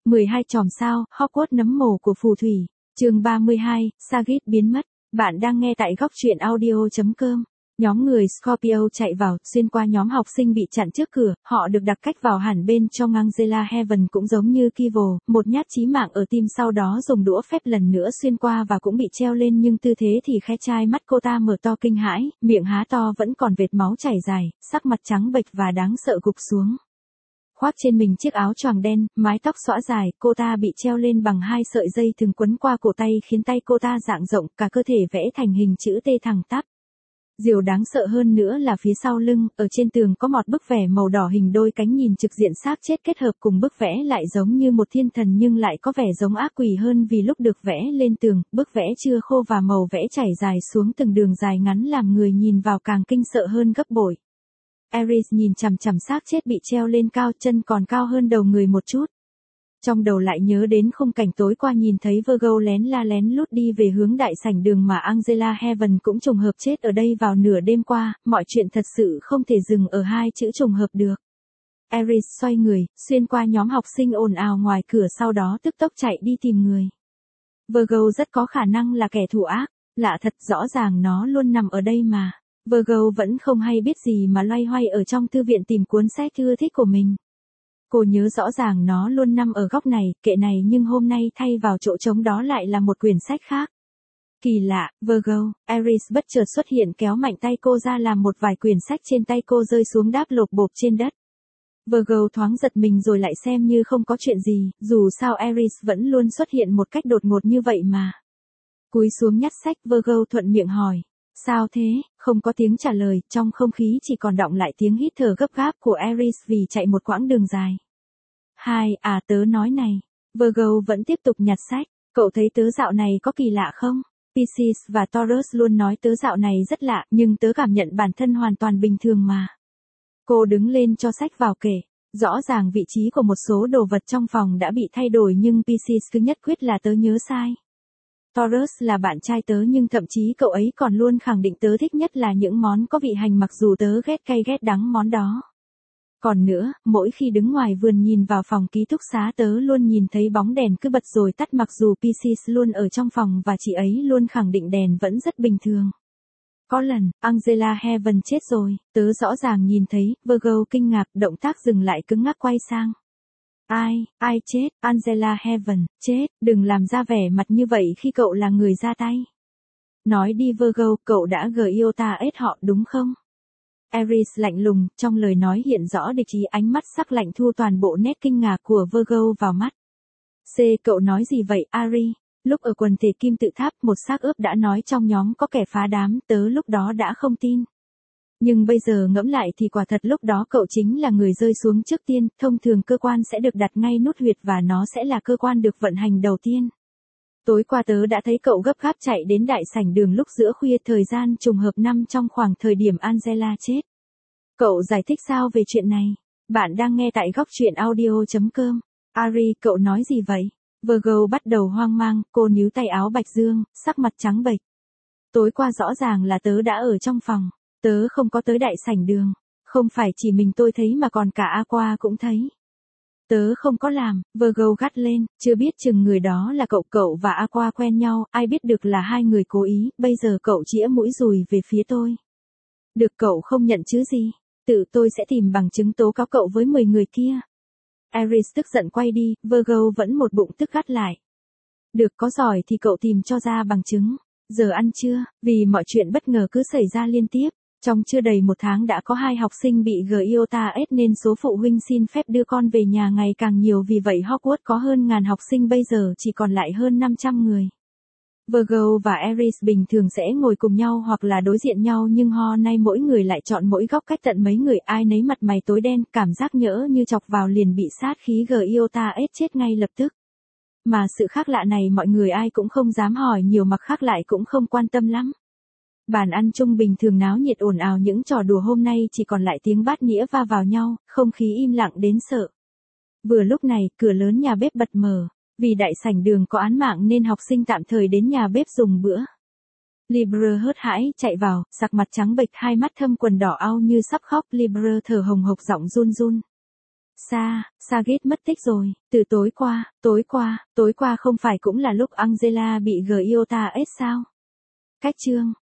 12 chòm sao, Hogwarts nấm mồ của phù thủy. Chương 32, Sagit biến mất. Bạn đang nghe tại góc truyện audio.com. Nhóm người Scorpio chạy vào, xuyên qua nhóm học sinh bị chặn trước cửa, họ được đặt cách vào hẳn bên trong Angela Heaven cũng giống như Kivo, một nhát chí mạng ở tim sau đó dùng đũa phép lần nữa xuyên qua và cũng bị treo lên nhưng tư thế thì khe chai mắt cô ta mở to kinh hãi, miệng há to vẫn còn vệt máu chảy dài, sắc mặt trắng bệch và đáng sợ gục xuống. Khoác trên mình chiếc áo choàng đen, mái tóc xõa dài, cô ta bị treo lên bằng 2 sợi dây thừng quấn qua cổ tay khiến tay cô ta rạng rộng, cả cơ thể vẽ thành hình chữ T thẳng tắp. Điều đáng sợ hơn nữa là phía sau lưng, ở trên tường có một bức vẽ màu đỏ hình đôi cánh nhìn trực diện xác chết kết hợp cùng bức vẽ lại giống như một thiên thần nhưng lại có vẻ giống ác quỷ hơn vì lúc được vẽ lên tường, bức vẽ chưa khô và màu vẽ chảy dài xuống từng đường dài ngắn làm người nhìn vào càng kinh sợ hơn gấp bội. Ares nhìn chằm chằm xác chết bị treo lên cao, chân còn cao hơn đầu người một chút. Trong đầu lại nhớ đến khung cảnh tối qua nhìn thấy Virgo lén lút đi về hướng đại sảnh đường mà Angela Heaven cũng trùng hợp chết ở đây vào nửa đêm qua, mọi chuyện thật sự không thể dừng ở 2 chữ trùng hợp được. Ares xoay người, xuyên qua nhóm học sinh ồn ào ngoài cửa sau đó tức tốc chạy đi tìm người. Virgo rất có khả năng là kẻ thù ác, lạ thật rõ ràng nó luôn nằm ở đây mà. Virgo vẫn không hay biết gì mà loay hoay ở trong thư viện tìm cuốn sách ưa thích của mình. Cô nhớ rõ ràng nó luôn nằm ở góc này, kệ này nhưng hôm nay thay vào chỗ trống đó lại là một quyển sách khác. Kỳ lạ, Virgo, Ares bất chợt xuất hiện kéo mạnh tay cô ra làm một vài quyển sách trên tay cô rơi xuống đáp lộp bộp trên đất. Virgo thoáng giật mình rồi lại xem như không có chuyện gì, dù sao Ares vẫn luôn xuất hiện một cách đột ngột như vậy mà. Cúi xuống nhặt sách, Virgo thuận miệng hỏi. Sao thế? Không có tiếng trả lời, trong không khí chỉ còn đọng lại tiếng hít thở gấp gáp của Ares vì chạy một quãng đường dài. Tớ nói này. Virgo vẫn tiếp tục nhặt sách. Cậu thấy tớ dạo này có kỳ lạ không? Pisces và Taurus luôn nói tớ dạo này rất lạ, nhưng tớ cảm nhận bản thân hoàn toàn bình thường mà. Cô đứng lên cho sách vào kệ. Rõ ràng vị trí của một số đồ vật trong phòng đã bị thay đổi nhưng Pisces cứ nhất quyết là tớ nhớ sai. Taurus là bạn trai tớ nhưng thậm chí cậu ấy còn luôn khẳng định tớ thích nhất là những món có vị hành mặc dù tớ ghét cay ghét đắng món đó. Còn nữa, mỗi khi đứng ngoài vườn nhìn vào phòng ký túc xá tớ luôn nhìn thấy bóng đèn cứ bật rồi tắt mặc dù Pisces luôn ở trong phòng và chị ấy luôn khẳng định đèn vẫn rất bình thường. Có lần, Angela Heaven chết rồi, tớ rõ ràng nhìn thấy, Virgo kinh ngạc, động tác dừng lại cứng ngắc quay sang. Ai chết, Angela Heaven, chết, đừng làm ra vẻ mặt như vậy khi cậu là người ra tay. Nói đi Virgo, cậu đã yêu ta ết họ đúng không? Ares lạnh lùng, trong lời nói hiện rõ địch ý ánh mắt sắc lạnh thu toàn bộ nét kinh ngạc của Virgo vào mắt. Cậu nói gì vậy, Ari? Lúc ở quần thể kim tự tháp một xác ướp đã nói trong nhóm có kẻ phá đám, tớ lúc đó đã không tin. Nhưng bây giờ ngẫm lại thì quả thật lúc đó cậu chính là người rơi xuống trước tiên, thông thường cơ quan sẽ được đặt ngay nút huyệt và nó sẽ là cơ quan được vận hành đầu tiên. Tối qua tớ đã thấy cậu gấp gáp chạy đến đại sảnh đường lúc giữa khuya thời gian trùng hợp năm trong khoảng thời điểm Angela chết. Cậu giải thích sao về chuyện này? Bạn đang nghe tại góc truyện audio.com. Ari, cậu nói gì vậy? Virgo bắt đầu hoang mang, cô níu tay áo bạch dương, sắc mặt trắng bệch. Tối qua rõ ràng là tớ đã ở trong phòng. Tớ không có tới đại sảnh đường. Không phải chỉ mình tôi thấy mà còn cả Aqua cũng thấy. Tớ không có làm, Virgo gắt lên, chưa biết chừng người đó là cậu và Aqua quen nhau, ai biết được là hai người cố ý, bây giờ cậu chĩa mũi dùi về phía tôi. Được cậu không nhận chứ gì, tự tôi sẽ tìm bằng chứng tố cáo cậu với 10 người kia. Ares tức giận quay đi, Virgo vẫn một bụng tức gắt lại. Được có giỏi thì cậu tìm cho ra bằng chứng. Giờ ăn trưa, vì mọi chuyện bất ngờ cứ xảy ra liên tiếp. Trong chưa đầy 1 tháng đã có 2 học sinh bị GIOTA-S nên số phụ huynh xin phép đưa con về nhà ngày càng nhiều vì vậy Hogwarts có hơn 1000 học sinh bây giờ chỉ còn lại hơn 500 người. Virgo và Ares bình thường sẽ ngồi cùng nhau hoặc là đối diện nhau nhưng nay mỗi người lại chọn mỗi góc cách tận mấy người ai nấy mặt mày tối đen cảm giác nhỡ như chọc vào liền bị sát khí GIOTA-S chết ngay lập tức. Mà sự khác lạ này mọi người ai cũng không dám hỏi nhiều mặc khác lại cũng không quan tâm lắm. Bàn ăn chung bình thường náo nhiệt ồn ào những trò đùa hôm nay chỉ còn lại tiếng bát nĩa va vào nhau, không khí im lặng đến sợ. Vừa lúc này, cửa lớn nhà bếp bật mở. Vì đại sảnh đường có án mạng nên học sinh tạm thời đến nhà bếp dùng bữa. Libre hớt hãi, chạy vào, sắc mặt trắng bệch hai mắt thâm quần đỏ au như sắp khóc. Libre thở hồng hộc giọng run run. Sagit mất tích rồi, từ tối qua không phải cũng là lúc Angela bị Giota ết sao? Cách chương